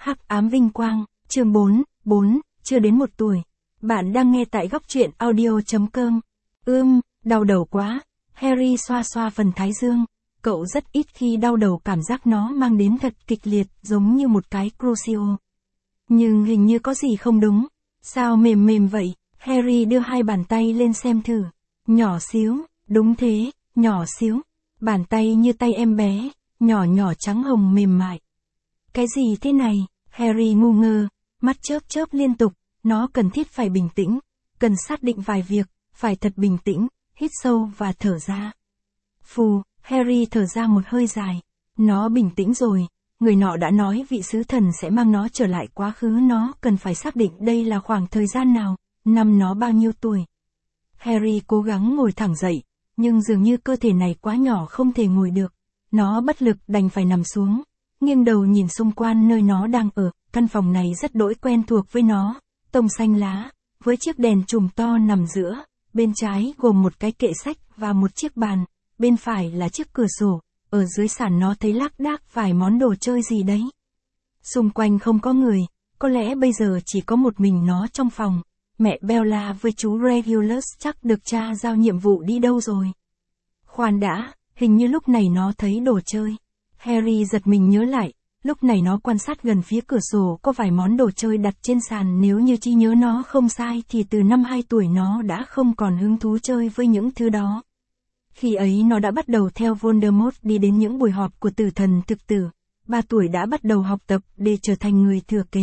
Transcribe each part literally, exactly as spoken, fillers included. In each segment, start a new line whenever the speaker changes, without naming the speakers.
Hắc ám vinh quang, chương bốn, bốn, chưa đến một tuổi. Bạn đang nghe tại góc truyện audio chấm com. Ưm, đau đầu quá. Harry xoa xoa phần thái dương. Cậu rất ít khi đau đầu, cảm giác nó mang đến thật kịch liệt, giống như một cái crucio. Nhưng hình như có gì không đúng. Sao mềm mềm vậy? Harry đưa hai bàn tay lên xem thử. Nhỏ xíu, đúng thế, nhỏ xíu. Bàn tay như tay em bé, nhỏ nhỏ trắng hồng mềm mại. Cái gì thế này? Harry ngu ngơ, mắt chớp chớp liên tục. Nó cần thiết phải bình tĩnh, cần xác định vài việc, phải thật bình tĩnh, hít sâu và thở ra. Phù, Harry thở ra một hơi dài. Nó bình tĩnh rồi, người nọ đã nói vị sứ thần sẽ mang nó trở lại quá khứ, nó cần phải xác định đây là khoảng thời gian nào, năm nó bao nhiêu tuổi. Harry cố gắng ngồi thẳng dậy, nhưng dường như cơ thể này quá nhỏ không thể ngồi được. Nó bất lực đành phải nằm xuống, nghiêng đầu nhìn xung quanh nơi nó đang ở. Căn phòng này rất đỗi quen thuộc với nó, tông xanh lá, với chiếc đèn chùm to nằm giữa, bên trái gồm một cái kệ sách và một chiếc bàn, bên phải là chiếc cửa sổ, ở dưới sàn nó thấy lác đác vài món đồ chơi gì đấy. Xung quanh không có người, có lẽ bây giờ chỉ có một mình nó trong phòng. Mẹ Bella với chú Regulus chắc được cha giao nhiệm vụ đi đâu rồi. Khoan đã, hình như lúc này nó thấy đồ chơi. Harry giật mình nhớ lại, lúc này nó quan sát gần phía cửa sổ có vài món đồ chơi đặt trên sàn, nếu như trí nhớ nó không sai thì từ năm hai tuổi nó đã không còn hứng thú chơi với những thứ đó. Khi ấy nó đã bắt đầu theo Voldemort đi đến những buổi họp của tử thần thực tử, ba tuổi đã bắt đầu học tập để trở thành người thừa kế.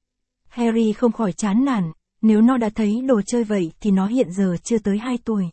Harry không khỏi chán nản, nếu nó đã thấy đồ chơi vậy thì nó hiện giờ chưa tới hai tuổi.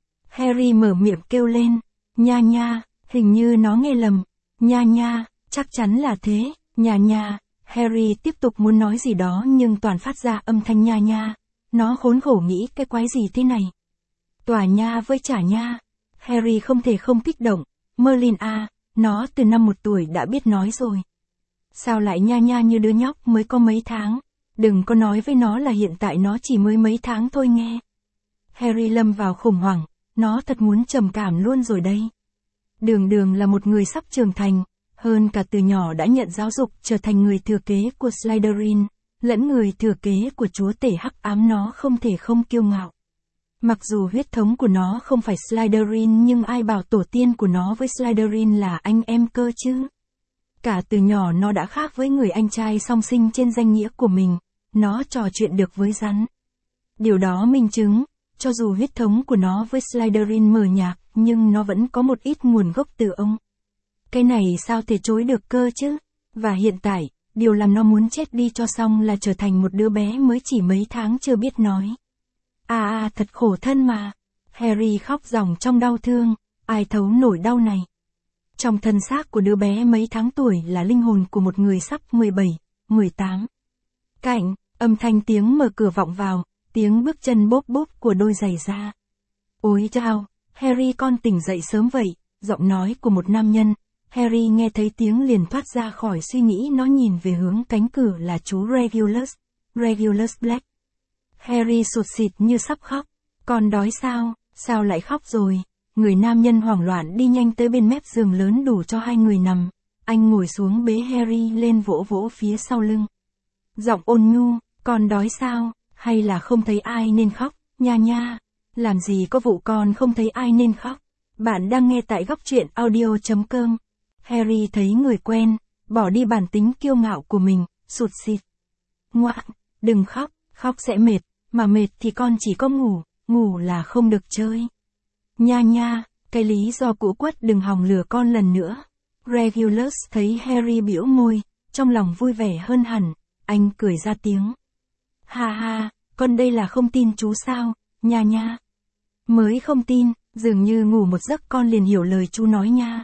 Harry mở miệng kêu lên, nha nha, hình như nó nghe lầm, nha nha. Chắc chắn là thế, nha nha. Harry tiếp tục muốn nói gì đó nhưng toàn phát ra âm thanh nha nha. Nó khốn khổ nghĩ cái quái gì thế này. Tòa nha với chả nha. Harry không thể không kích động. Merlin à, nó từ năm một tuổi đã biết nói rồi. Sao lại nha nha như đứa nhóc mới có mấy tháng. Đừng có nói với nó là hiện tại nó chỉ mới mấy tháng thôi nghe. Harry lâm vào khủng hoảng, nó thật muốn trầm cảm luôn rồi đây. Đường Đường là một người sắp trưởng thành. Hơn cả từ nhỏ đã nhận giáo dục trở thành người thừa kế của Slytherin, lẫn người thừa kế của chúa tể hắc ám, nó không thể không kiêu ngạo. Mặc dù huyết thống của nó không phải Slytherin nhưng ai bảo tổ tiên của nó với Slytherin là anh em cơ chứ. Cả từ nhỏ nó đã khác với người anh trai song sinh trên danh nghĩa của mình, nó trò chuyện được với rắn. Điều đó minh chứng, cho dù huyết thống của nó với Slytherin mờ nhạt nhưng nó vẫn có một ít nguồn gốc từ ông. Cái này sao thể chối được cơ chứ? Và hiện tại, điều làm nó muốn chết đi cho xong là trở thành một đứa bé mới chỉ mấy tháng chưa biết nói. À à, thật khổ thân mà. Harry khóc ròng trong đau thương, ai thấu nổi đau này. Trong thân xác của đứa bé mấy tháng tuổi là linh hồn của một người sắp mười bảy, mười tám. Cạnh, âm thanh tiếng mở cửa vọng vào, tiếng bước chân bốp bốp của đôi giày da. Ôi chao, Harry con tỉnh dậy sớm vậy, giọng nói của một nam nhân. Harry nghe thấy tiếng liền thoát ra khỏi suy nghĩ, nó nhìn về hướng cánh cửa là chú Regulus, Regulus Black. Harry sụt sịt như sắp khóc. Con đói sao, sao lại khóc rồi? Người nam nhân hoảng loạn đi nhanh tới bên mép giường lớn đủ cho hai người nằm. Anh ngồi xuống bế Harry lên, vỗ vỗ phía sau lưng. Giọng ôn nhu, con đói sao, hay là không thấy ai nên khóc, nha nha. Làm gì có vụ con không thấy ai nên khóc. Bạn đang nghe tại góc truyện audio chấm com. Harry thấy người quen, bỏ đi bản tính kiêu ngạo của mình, sụt sịt. Ngoạn, đừng khóc, khóc sẽ mệt, mà mệt thì con chỉ có ngủ, ngủ là không được chơi. Nha nha, cái lý do cũ quất đừng hòng lừa con lần nữa. Regulus thấy Harry bĩu môi, trong lòng vui vẻ hơn hẳn, anh cười ra tiếng. Ha ha, con đây là không tin chú sao, nha nha. Mới không tin, dường như ngủ một giấc con liền hiểu lời chú nói nha.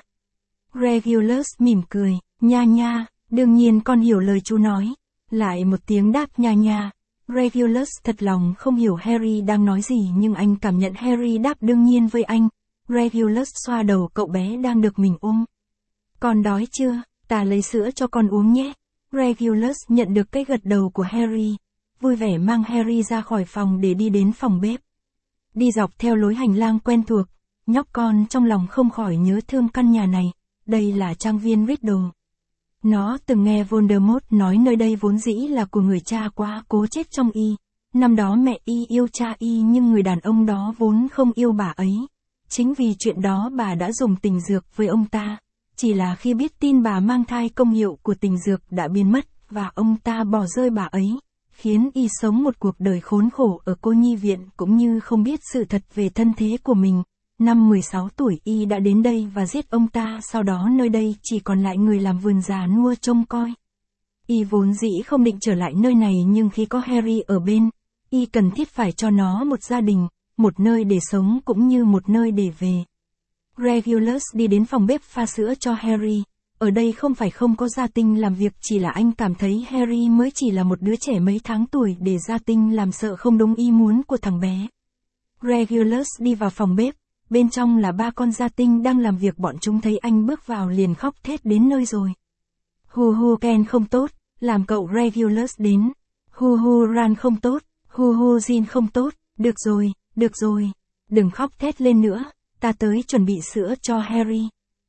Regulus mỉm cười, nha nha, đương nhiên con hiểu lời chú nói. Lại một tiếng đáp nha nha. Regulus thật lòng không hiểu Harry đang nói gì nhưng anh cảm nhận Harry đáp đương nhiên với anh. Regulus xoa đầu cậu bé đang được mình ôm. Con đói chưa, ta lấy sữa cho con uống nhé. Regulus nhận được cái gật đầu của Harry, vui vẻ mang Harry ra khỏi phòng để đi đến phòng bếp. Đi dọc theo lối hành lang quen thuộc, nhóc con trong lòng không khỏi nhớ thương căn nhà này. Đây là trang viên Riddle. Nó từng nghe Voldemort nói nơi đây vốn dĩ là của người cha quá cố chết trong y. Năm đó mẹ y yêu cha y nhưng người đàn ông đó vốn không yêu bà ấy. Chính vì chuyện đó bà đã dùng tình dược với ông ta. Chỉ là khi biết tin bà mang thai công hiệu của tình dược đã biến mất, và ông ta bỏ rơi bà ấy, khiến y sống một cuộc đời khốn khổ ở cô nhi viện cũng như không biết sự thật về thân thế của mình. Năm mười sáu tuổi y đã đến đây và giết ông ta, sau đó nơi đây chỉ còn lại người làm vườn già nua trông coi. Y vốn dĩ không định trở lại nơi này nhưng khi có Harry ở bên, y cần thiết phải cho nó một gia đình, một nơi để sống cũng như một nơi để về. Regulus đi đến phòng bếp pha sữa cho Harry. Ở đây không phải không có gia tinh làm việc, chỉ là anh cảm thấy Harry mới chỉ là một đứa trẻ mấy tháng tuổi để gia tinh làm sợ không đúng ý muốn của thằng bé. Regulus đi vào phòng bếp, bên trong là ba con gia tinh đang làm việc, bọn chúng thấy anh bước vào liền khóc thét đến nơi rồi. Hu hu Ken không tốt, làm cậu Regulus đến. Hu hu Ron không tốt, hu hu Jin không tốt, được rồi, được rồi, đừng khóc thét lên nữa, ta tới chuẩn bị sữa cho Harry.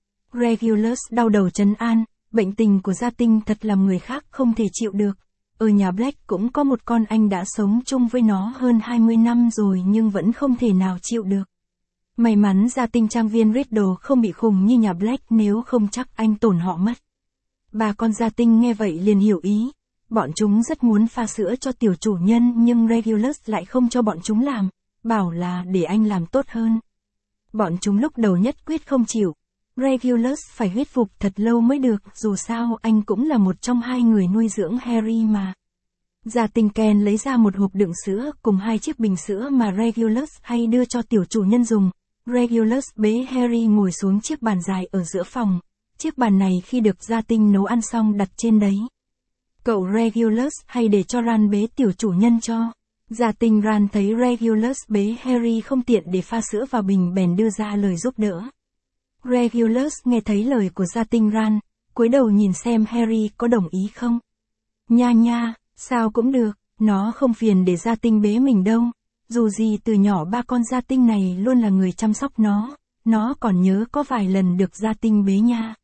Regulus đau đầu trấn an, bệnh tình của gia tinh thật làm người khác không thể chịu được. Ở nhà Black cũng có một con anh đã sống chung với nó hơn hai mươi năm rồi nhưng vẫn không thể nào chịu được. May mắn gia tinh trang viên Riddle không bị khùng như nhà Black, nếu không chắc anh tổn họ mất. Ba con gia tinh nghe vậy liền hiểu ý. Bọn chúng rất muốn pha sữa cho tiểu chủ nhân nhưng Regulus lại không cho bọn chúng làm, bảo là để anh làm tốt hơn. Bọn chúng lúc đầu nhất quyết không chịu. Regulus phải thuyết phục thật lâu mới được, dù sao anh cũng là một trong hai người nuôi dưỡng Harry mà. Gia tinh Ken lấy ra một hộp đựng sữa cùng hai chiếc bình sữa mà Regulus hay đưa cho tiểu chủ nhân dùng. Regulus bế Harry ngồi xuống chiếc bàn dài ở giữa phòng. Chiếc bàn này khi được gia tinh nấu ăn xong đặt trên đấy. Cậu Regulus hay để cho Ron bế tiểu chủ nhân cho. Gia tinh Ron thấy Regulus bế Harry không tiện để pha sữa vào bình bèn đưa ra lời giúp đỡ. Regulus nghe thấy lời của gia tinh Ron, cúi đầu nhìn xem Harry có đồng ý không. Nha nha, sao cũng được, nó không phiền để gia tinh bế mình đâu. Dù gì từ nhỏ ba con gia tinh này luôn là người chăm sóc nó, nó còn nhớ có vài lần được gia tinh bế nha.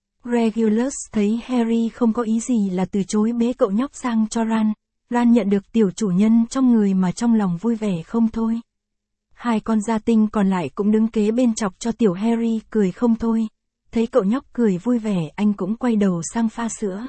Regulus thấy Harry không có ý gì là từ chối bế cậu nhóc sang cho Ron. Ron nhận được tiểu chủ nhân trong người mà trong lòng vui vẻ không thôi. Hai con gia tinh còn lại cũng đứng kế bên chọc cho tiểu Harry cười không thôi. Thấy cậu nhóc cười vui vẻ anh cũng quay đầu sang pha sữa.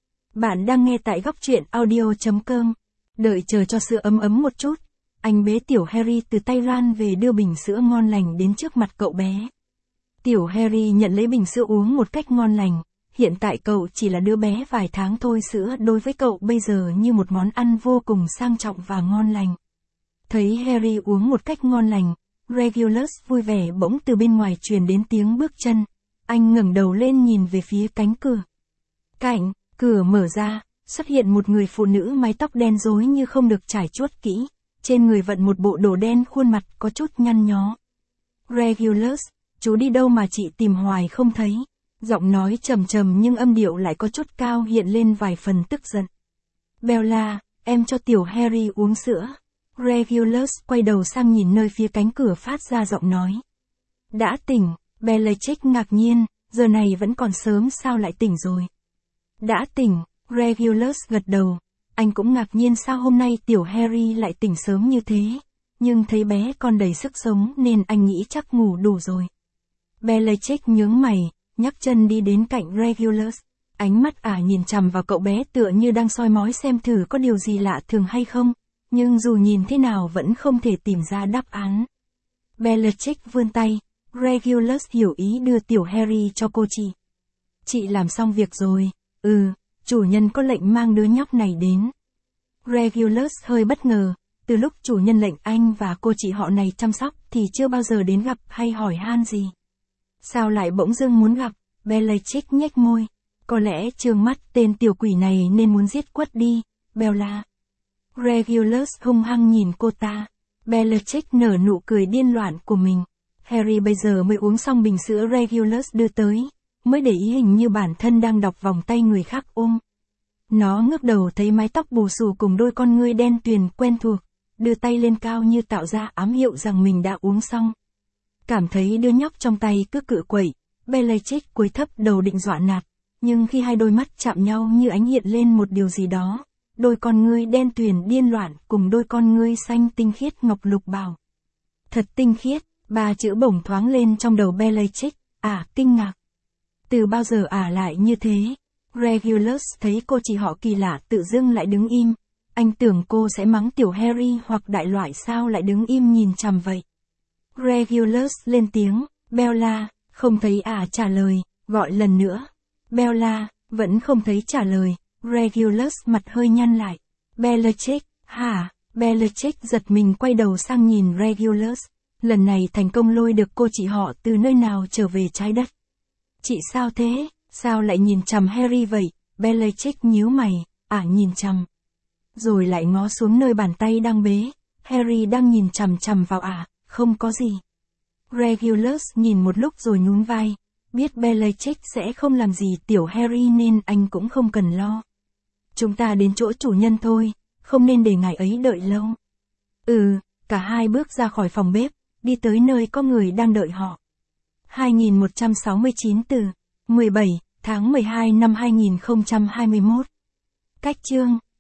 Bạn đang nghe tại góc truyện audio chấm com. Đợi chờ cho sữa ấm ấm một chút. Anh bế tiểu Harry từ tay Ron về đưa bình sữa ngon lành đến trước mặt cậu bé. Tiểu Harry nhận lấy bình sữa uống một cách ngon lành. Hiện tại cậu chỉ là đứa bé vài tháng thôi, sữa đối với cậu bây giờ như một món ăn vô cùng sang trọng và ngon lành. Thấy Harry uống một cách ngon lành, Regulus vui vẻ, bỗng từ bên ngoài truyền đến tiếng bước chân. Anh ngẩng đầu lên nhìn về phía cánh cửa. Cạnh, cửa mở ra, xuất hiện một người phụ nữ mái tóc đen rối như không được trải chuốt kỹ. Trên người vận một bộ đồ đen, khuôn mặt có chút nhăn nhó. Regulus, chú đi đâu mà chị tìm hoài không thấy? Giọng nói trầm trầm nhưng âm điệu lại có chút cao, hiện lên vài phần tức giận. Bella, em cho tiểu Harry uống sữa. Regulus quay đầu sang nhìn nơi phía cánh cửa phát ra giọng nói. Đã tỉnh, Bellatrix ngạc nhiên, giờ này vẫn còn sớm sao lại tỉnh rồi? Đã tỉnh, Regulus gật đầu. Anh cũng ngạc nhiên sao hôm nay tiểu Harry lại tỉnh sớm như thế. Nhưng thấy bé còn đầy sức sống nên anh nghĩ chắc ngủ đủ rồi. Bellatrix nhướng mày, nhấc chân đi đến cạnh Regulus. Ánh mắt ả nhìn chằm vào cậu bé tựa như đang soi mói xem thử có điều gì lạ thường hay không. Nhưng dù nhìn thế nào vẫn không thể tìm ra đáp án. Bellatrix vươn tay. Regulus hiểu ý đưa tiểu Harry cho cô chị. Chị làm xong việc rồi. Ừ, chủ nhân có lệnh mang đứa nhóc này đến. Regulus hơi bất ngờ. Từ lúc chủ nhân lệnh anh và cô chị họ này chăm sóc thì chưa bao giờ đến gặp hay hỏi han gì. Sao lại bỗng dưng muốn gặp? Bellatrix nhếch môi. Có lẽ trương mắt tên tiểu quỷ này nên muốn giết quất đi, Bella. Regulus hung hăng nhìn cô ta. Bellatrix nở nụ cười điên loạn của mình. Harry bây giờ mới uống xong bình sữa Regulus đưa tới, mới để ý hình như bản thân đang đọc vòng tay người khác ôm. Nó ngước đầu thấy mái tóc bù xù cùng đôi con ngươi đen tuyền quen thuộc, đưa tay lên cao như tạo ra ám hiệu rằng mình đã uống xong. Cảm thấy đứa nhóc trong tay cứ cự quậy, Bellatrix cúi thấp đầu định dọa nạt. Nhưng khi hai đôi mắt chạm nhau như ánh hiện lên một điều gì đó, đôi con ngươi đen tuyền điên loạn cùng đôi con ngươi xanh tinh khiết ngọc lục bảo. Thật tinh khiết, ba chữ bổng thoáng lên trong đầu Bellatrix, ả kinh ngạc. Từ bao giờ ả lại như thế? Regulus thấy cô chị họ kỳ lạ tự dưng lại đứng im. Anh tưởng cô sẽ mắng tiểu Harry hoặc đại loại sao lại đứng im nhìn chằm vậy. Regulus lên tiếng, Bella, không thấy ả trả lời, gọi lần nữa. Bella, vẫn không thấy trả lời. Regulus mặt hơi nhăn lại. Bellatrix, hả? Bellatrix giật mình quay đầu sang nhìn Regulus. Lần này thành công lôi được cô chị họ từ nơi nào trở về trái đất. Chị sao thế? Sao lại nhìn chằm Harry vậy? Bellatrix nhíu mày, ả nhìn chằm. Rồi lại ngó xuống nơi bàn tay đang bế. Harry đang nhìn chằm chằm vào ả, không có gì. Regulus nhìn một lúc rồi nhún vai. Biết Bellatrix sẽ không làm gì tiểu Harry nên anh cũng không cần lo. Chúng ta đến chỗ chủ nhân thôi, không nên để ngài ấy đợi lâu. Ừ, cả hai bước ra khỏi phòng bếp, đi tới nơi có người đang đợi họ. hai nghìn một trăm sáu mươi chín từ mười bảy tháng mười hai năm hai nghìn không trăm hai mươi mốt. Cách chương